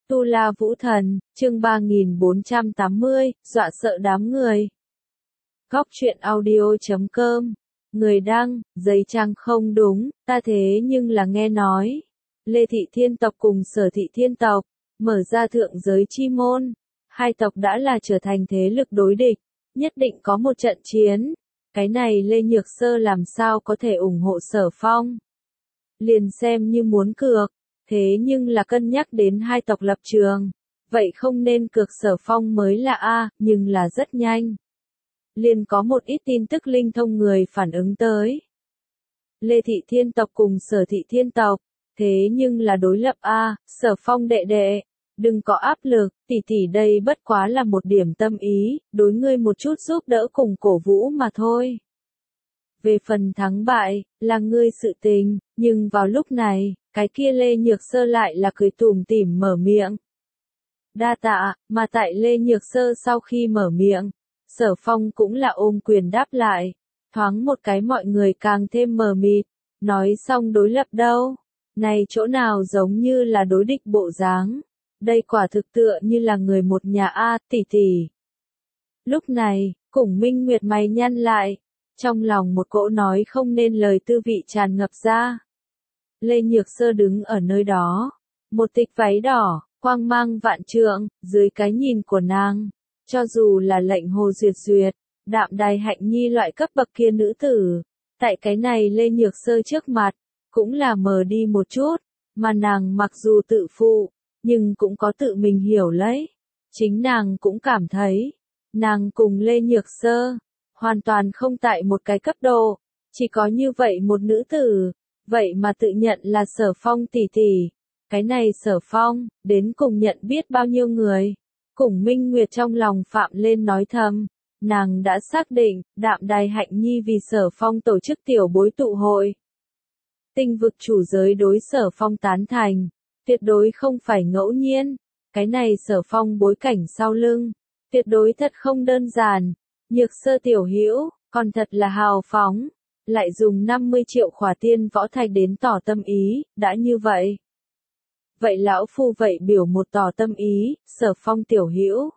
Tu La Vũ Thần, chương 3480, dọa sợ đám người. Góc truyện audio.com. Người đăng, giấy trang không đúng, ta thế nhưng là nghe nói. Lê Thị Thiên tộc cùng Sở Thị Thiên tộc, mở ra thượng giới chi môn. Hai tộc đã là trở thành thế lực đối địch, nhất định có một trận chiến. Cái này Lê Nhược Sơ làm sao có thể ủng hộ Sở Phong. Liền xem như muốn cược. Thế nhưng là cân nhắc đến hai tộc lập trường, vậy không nên cược Sở Phong mới là A, nhưng là rất nhanh. Liền có một ít tin tức linh thông người phản ứng tới. Lê Thị Thiên tộc cùng Sở Thị Thiên tộc, thế nhưng là đối lập A, Sở Phong đệ đệ, đừng có áp lực, tỷ tỷ đây bất quá là một điểm tâm ý, đối ngươi một chút giúp đỡ cùng cổ vũ mà thôi. Về phần thắng bại, là ngươi sự tình, nhưng vào lúc này, cái kia Lê Nhược Sơ lại là cười tủm tỉm mở miệng. Đa tạ, mà tại Lê Nhược Sơ sau khi mở miệng, Sở Phong cũng là ôm quyền đáp lại, thoáng một cái mọi người càng thêm mờ mịt, nói xong đối lập đâu, này chỗ nào giống như là đối địch bộ dáng, đây quả thực tựa như là người một nhà A, tỷ tỷ. Lúc này, Củng Minh Nguyệt mày nhăn lại, trong lòng một cỗ nói không nên lời tư vị tràn ngập ra. Lê Nhược Sơ đứng ở nơi đó, một tịch váy đỏ, quang mang vạn trượng, dưới cái nhìn của nàng, cho dù là lệnh Hồ Duyệt Duyệt, Đạm Đài Hạnh Nhi loại cấp bậc kia nữ tử, tại cái này Lê Nhược Sơ trước mặt, cũng là mờ đi một chút, mà nàng mặc dù tự phụ, nhưng cũng có tự mình hiểu lấy, chính nàng cũng cảm thấy, nàng cùng Lê Nhược Sơ, hoàn toàn không tại một cái cấp độ, chỉ có như vậy một nữ tử. Vậy mà tự nhận là Sở Phong tỷ tỷ, cái này Sở Phong, đến cùng nhận biết bao nhiêu người. Củng Minh Nguyệt trong lòng phạm lên nói thầm, nàng đã xác định, Đạm Đài Hạnh Nhi vì Sở Phong tổ chức tiểu bối tụ hội. Tinh vực chủ giới đối Sở Phong tán thành, tuyệt đối không phải ngẫu nhiên, cái này Sở Phong bối cảnh sau lưng, tuyệt đối thật không đơn giản, Nhược Sơ tiểu hữu, còn thật là hào phóng. Lại dùng 50 triệu khỏa tiên võ thạch đến tỏ tâm ý, đã như vậy. Vậy lão phu vậy biểu một tỏ tâm ý, Sở Phong tiểu hữu.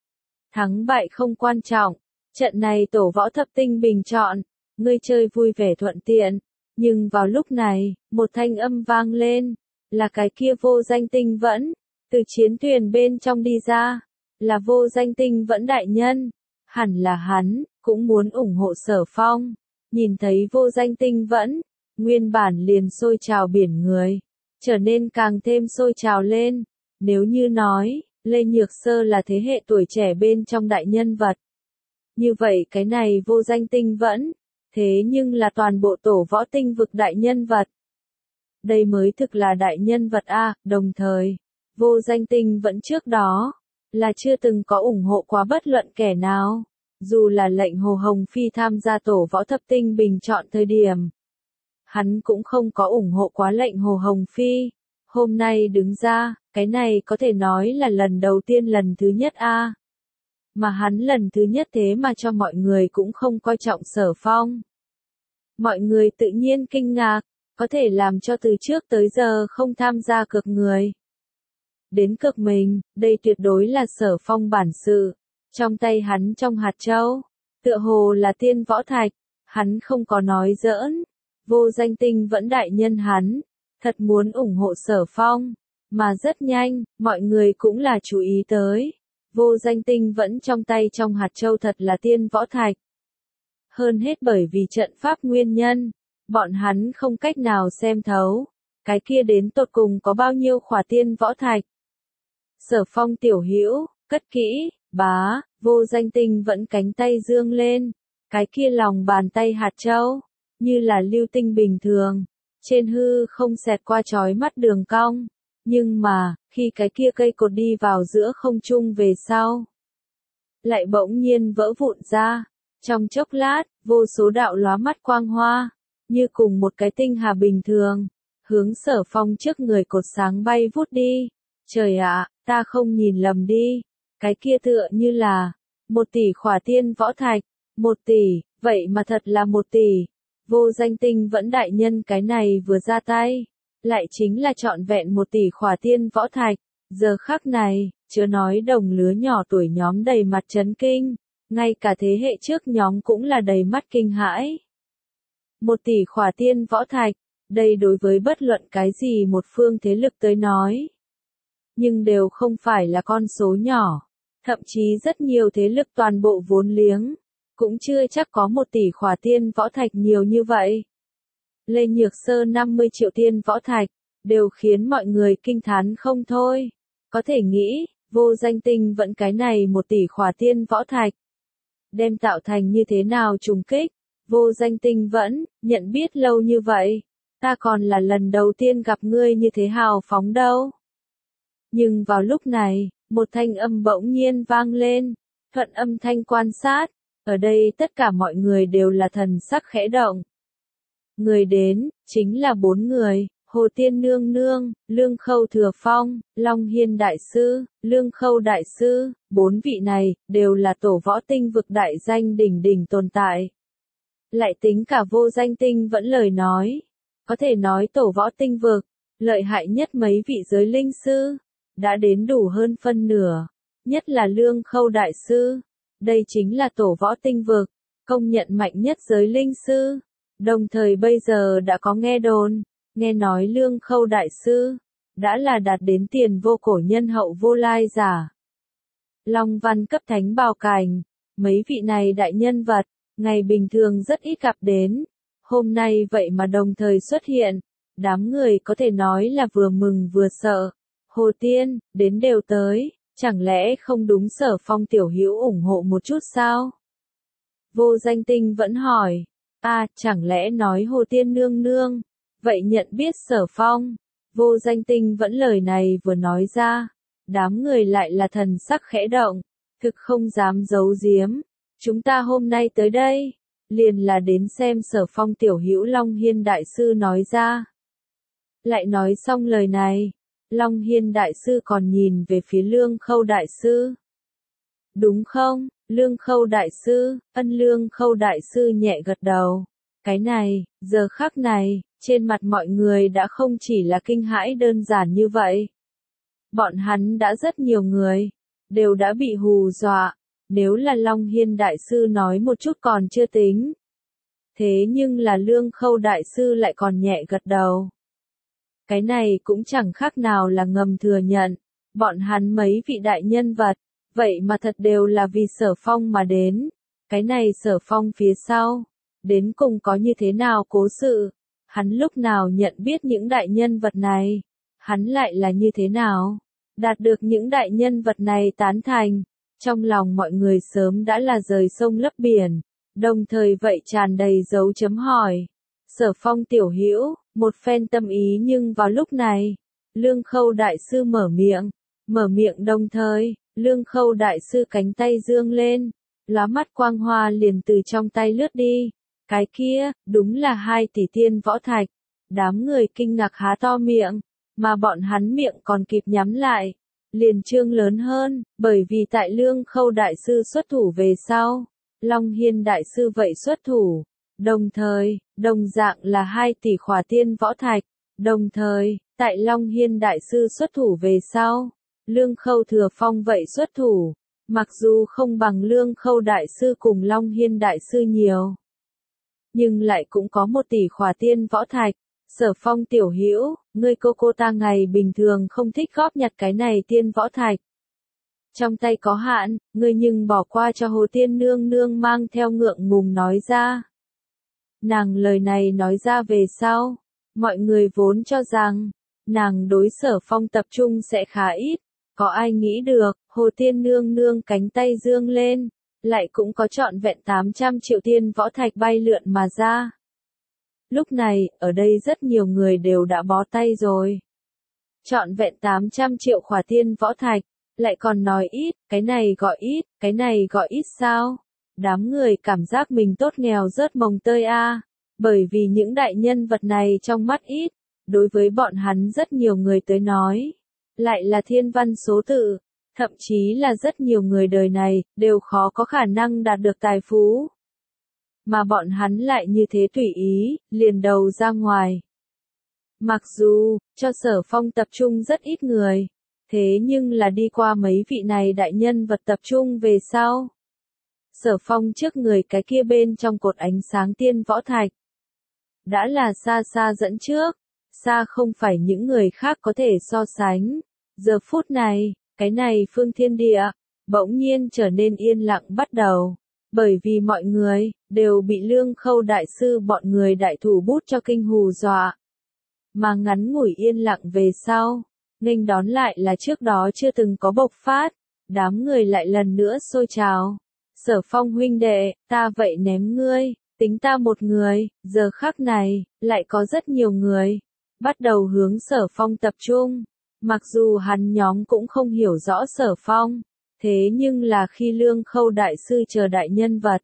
Thắng bại không quan trọng, trận này tổ võ thập tinh bình chọn, ngươi chơi vui vẻ thuận tiện, nhưng vào lúc này, một thanh âm vang lên, là cái kia Vô Danh Tinh Vẫn, từ chiến thuyền bên trong đi ra, là Vô Danh Tinh Vẫn đại nhân, hẳn là hắn, cũng muốn ủng hộ Sở Phong. Nhìn thấy Vô Danh Tinh Vẫn, nguyên bản liền sôi trào biển người, trở nên càng thêm sôi trào lên. Nếu như nói, Lê Nhược Sơ là thế hệ tuổi trẻ bên trong đại nhân vật. Như vậy cái này Vô Danh Tinh Vẫn, thế nhưng là toàn bộ tổ võ tinh vực đại nhân vật. Đây mới thực là đại nhân vật A, đồng thời, Vô Danh Tinh Vẫn trước đó, là chưa từng có ủng hộ quá bất luận kẻ nào. Dù là lệnh Hồ Hồng Phi tham gia tổ võ thập tinh bình chọn thời điểm, hắn cũng không có ủng hộ quá lệnh Hồ Hồng Phi. Hôm nay đứng ra, cái này có thể nói là lần đầu tiên lần thứ nhất A. Mà hắn lần thứ nhất thế mà cho mọi người cũng không coi trọng Sở Phong. Mọi người tự nhiên kinh ngạc, có thể làm cho từ trước tới giờ không tham gia cược người. Đến cược mình, đây tuyệt đối là Sở Phong bản sự. Trong tay hắn trong hạt châu, tựa hồ là tiên võ thạch, hắn không có nói giỡn. Vô Danh Tinh Vẫn đại nhân hắn, thật muốn ủng hộ Sở Phong, mà rất nhanh, mọi người cũng là chú ý tới. Vô Danh Tinh Vẫn trong tay trong hạt châu thật là tiên võ thạch. Hơn hết bởi vì trận pháp nguyên nhân, bọn hắn không cách nào xem thấu, cái kia đến tột cùng có bao nhiêu khỏa tiên võ thạch. Sở Phong tiểu hữu, cất kỹ. Bá, Vô Danh Tinh Vẫn cánh tay dương lên, cái kia lòng bàn tay hạt châu, như là lưu tinh bình thường, trên hư không xẹt qua chói mắt đường cong, nhưng mà, khi cái kia cây cột đi vào giữa không trung về sau, lại bỗng nhiên vỡ vụn ra, trong chốc lát, vô số đạo lóa mắt quang hoa, như cùng một cái tinh hà bình thường, hướng Sở Phong trước người cột sáng bay vút đi, trời ạ, ta không nhìn lầm đi. Cái kia tựa như là 1 tỷ khỏa tiên võ thạch, 1 tỷ, vậy mà thật là 1 tỷ. Vô Danh Tinh Vẫn đại nhân cái này vừa ra tay, lại chính là trọn vẹn 1 tỷ khỏa tiên võ thạch. Giờ khắc này, chớ nói đồng lứa nhỏ tuổi nhóm đầy mặt chấn kinh, ngay cả thế hệ trước nhóm cũng là đầy mắt kinh hãi. 1 tỷ khỏa tiên võ thạch, đây đối với bất luận cái gì một phương thế lực tới nói. Nhưng đều không phải là con số nhỏ, thậm chí rất nhiều thế lực toàn bộ vốn liếng, cũng chưa chắc có 1 tỷ khỏa tiên võ thạch nhiều như vậy. Lê Nhược Sơ 50 triệu tiên võ thạch, đều khiến mọi người kinh thán không thôi. Có thể nghĩ, Vô Danh Tinh vẫn cái này 1 tỷ khỏa tiên võ thạch. Đem tạo thành như thế nào trùng kích, Vô Danh Tinh vẫn, nhận biết lâu như vậy. Ta còn là lần đầu tiên gặp ngươi như thế hào phóng đâu. Nhưng vào lúc này, một thanh âm bỗng nhiên vang lên, thuận âm thanh quan sát, ở đây tất cả mọi người đều là thần sắc khẽ động. Người đến, chính là 4 người, Hồ Tiên Nương Nương, Lương Khâu Thừa Phong, Long Hiên Đại Sư, Lương Khâu Đại Sư, 4 vị này, đều là tổ võ tinh vực đại danh đỉnh đỉnh tồn tại. Lại tính cả Vô Danh Tinh vẫn lời nói, có thể nói tổ võ tinh vực, lợi hại nhất mấy vị giới linh sư, đã đến đủ hơn phân nửa, nhất là Lương Khâu Đại Sư, đây chính là tổ võ tinh vực, công nhận mạnh nhất giới linh sư. Đồng thời bây giờ đã có nghe đồn, nghe nói Lương Khâu Đại Sư, đã là đạt đến tiền vô cổ nhân hậu vô lai giả. Long Văn cấp thánh bào cảnh, mấy vị này đại nhân vật, ngày bình thường rất ít gặp đến, hôm nay vậy mà đồng thời xuất hiện, đám người có thể nói là vừa mừng vừa sợ. Hồ Tiên, đến đều tới, chẳng lẽ không đúng Sở Phong tiểu hữu ủng hộ một chút sao? Vô Danh Tinh vẫn hỏi. Chẳng lẽ nói Hồ Tiên Nương Nương, vậy nhận biết Sở Phong, Vô Danh Tinh vẫn lời này vừa nói ra, đám người lại là thần sắc khẽ động, thực không dám giấu giếm, chúng ta hôm nay tới đây, liền là đến xem Sở Phong tiểu hữu. Long Hiên Đại Sư nói ra. Lại nói xong lời này, Long Hiên Đại Sư còn nhìn về phía Lương Khâu Đại Sư. Đúng không? Lương Khâu Đại Sư, Lương Khâu Đại Sư nhẹ gật đầu. Cái này, giờ khắc này, trên mặt mọi người đã không chỉ là kinh hãi đơn giản như vậy. Bọn hắn đã rất nhiều người, đều đã bị hù dọa, nếu là Long Hiên Đại Sư nói một chút còn chưa tính. Thế nhưng là Lương Khâu Đại Sư lại còn nhẹ gật đầu. Cái này cũng chẳng khác nào là ngầm thừa nhận, bọn hắn mấy vị đại nhân vật, vậy mà thật đều là vì Sở Phong mà đến. Cái này Sở Phong phía sau, đến cùng có như thế nào cố sự, hắn lúc nào nhận biết những đại nhân vật này, hắn lại là như thế nào, đạt được những đại nhân vật này tán thành, trong lòng mọi người sớm đã là rời sông lấp biển, đồng thời vậy tràn đầy dấu chấm hỏi. Sở Phong tiểu hữu, một phen tâm ý nhưng vào lúc này, Lương Khâu Đại Sư mở miệng đồng thời, Lương Khâu Đại Sư cánh tay dương lên, lóa mắt quang hoa liền từ trong tay lướt đi. Cái kia, đúng là 2 tỷ tiên võ thạch. Đám người kinh ngạc há to miệng, mà bọn hắn miệng còn kịp nhắm lại, liền trương lớn hơn, bởi vì tại Lương Khâu Đại Sư xuất thủ về sau, Long Hiên Đại Sư vậy xuất thủ, đồng thời, đồng dạng là 2 tỷ khỏa tiên võ thạch, đồng thời, tại Long Hiên Đại Sư xuất thủ về sau, Lương Khâu Thừa Phong vậy xuất thủ, mặc dù không bằng Lương Khâu Đại Sư cùng Long Hiên Đại Sư nhiều, nhưng lại cũng có 1 tỷ khỏa tiên võ thạch. Sở Phong tiểu hữu, ngươi cô ta ngày bình thường không thích góp nhặt cái này tiên võ thạch. Trong tay có hạn, ngươi nhưng bỏ qua cho Hồ Tiên Nương Nương mang theo ngượng ngùng nói ra. Nàng lời này nói ra về sau, mọi người vốn cho rằng, nàng đối Sở Phong tập trung sẽ khá ít, có ai nghĩ được, Hồ Tiên Nương Nương cánh tay dương lên, lại cũng có trọn vẹn 800 triệu tiên võ thạch bay lượn mà ra. Lúc này, ở đây rất nhiều người đều đã bó tay rồi. Trọn vẹn 800 triệu khỏa tiên võ thạch, lại còn nói ít, cái này gọi ít sao? Đám người cảm giác mình tốt nghèo rớt mồng tơi a, bởi vì những đại nhân vật này trong mắt ít, đối với bọn hắn rất nhiều người tới nói, lại là thiên văn số tự, thậm chí là rất nhiều người đời này, đều khó có khả năng đạt được tài phú. Mà bọn hắn lại như thế tùy ý, liền đầu ra ngoài. Mặc dù, cho Sở Phong tập trung rất ít người, Thế nhưng là đi qua mấy vị này đại nhân vật tập trung về sau. Sở Phong trước người cái kia bên trong cột ánh sáng tiên võ thạch. Đã là xa xa dẫn trước, xa không phải những người khác có thể so sánh. Giờ phút này, cái này phương thiên địa, bỗng nhiên trở nên yên lặng bắt đầu. Bởi vì mọi người, đều bị Lương Khâu đại sư bọn người đại thủ bút cho kinh hù dọa. Mà ngắn ngủi yên lặng về sau, nghênh đón lại là trước đó chưa từng có bộc phát, đám người lại lần nữa xôi trào. Sở Phong huynh đệ, ta vậy ném ngươi, tính ta một người, giờ khắc này, lại có rất nhiều người, bắt đầu hướng Sở Phong tập trung. Mặc dù hắn nhóm cũng không hiểu rõ Sở Phong, thế nhưng là khi Lương Khâu đại sư chờ đại nhân vật,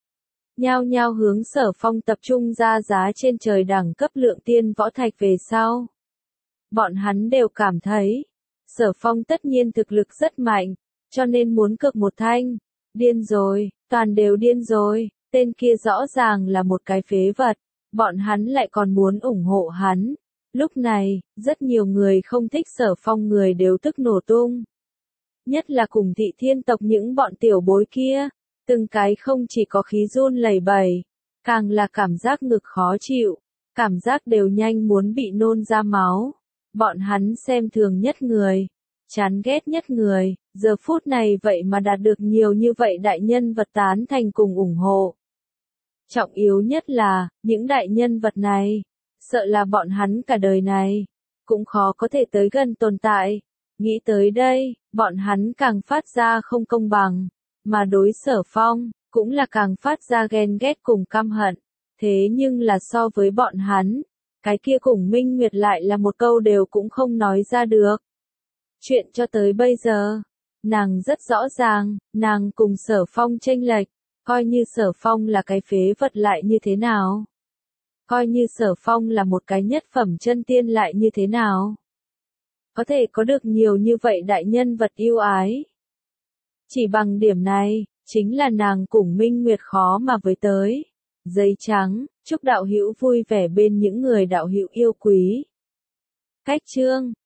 nhao nhao hướng Sở Phong tập trung ra giá trên trời đẳng cấp lượng tiên võ thạch về sau. Bọn hắn đều cảm thấy, Sở Phong tất nhiên thực lực rất mạnh, cho nên muốn cược một thanh. Điên rồi, toàn đều điên rồi, tên kia rõ ràng là một cái phế vật, bọn hắn lại còn muốn ủng hộ hắn. Lúc này, rất nhiều người không thích Sở Phong người đều tức nổ tung. Nhất là cùng Thị Thiên tộc những bọn tiểu bối kia, từng cái không chỉ có khí run lẩy bẩy, càng là cảm giác ngực khó chịu, cảm giác đều nhanh muốn bị nôn ra máu. Bọn hắn xem thường nhất người, chán ghét nhất người, giờ phút này vậy mà đạt được nhiều như vậy đại nhân vật tán thành cùng ủng hộ. Trọng yếu nhất là, những đại nhân vật này, sợ là bọn hắn cả đời này, cũng khó có thể tới gần tồn tại. Nghĩ tới đây, bọn hắn càng phát ra không công bằng, mà đối Sở Phong, cũng là càng phát ra ghen ghét cùng căm hận. Thế nhưng là so với bọn hắn, cái kia cùng Minh Nguyệt lại là một câu đều cũng không nói ra được. Chuyện cho tới bây giờ, nàng rất rõ ràng, nàng cùng Sở Phong chênh lệch, coi như Sở Phong là cái phế vật lại như thế nào. Coi như Sở Phong là một cái nhất phẩm chân tiên lại như thế nào. Có thể có được nhiều như vậy đại nhân vật yêu ái. Chỉ bằng điểm này, chính là nàng cùng Minh Nguyệt khó mà với tới. Giấy trắng, chúc đạo hữu vui vẻ bên những người đạo hữu yêu quý. Cách chương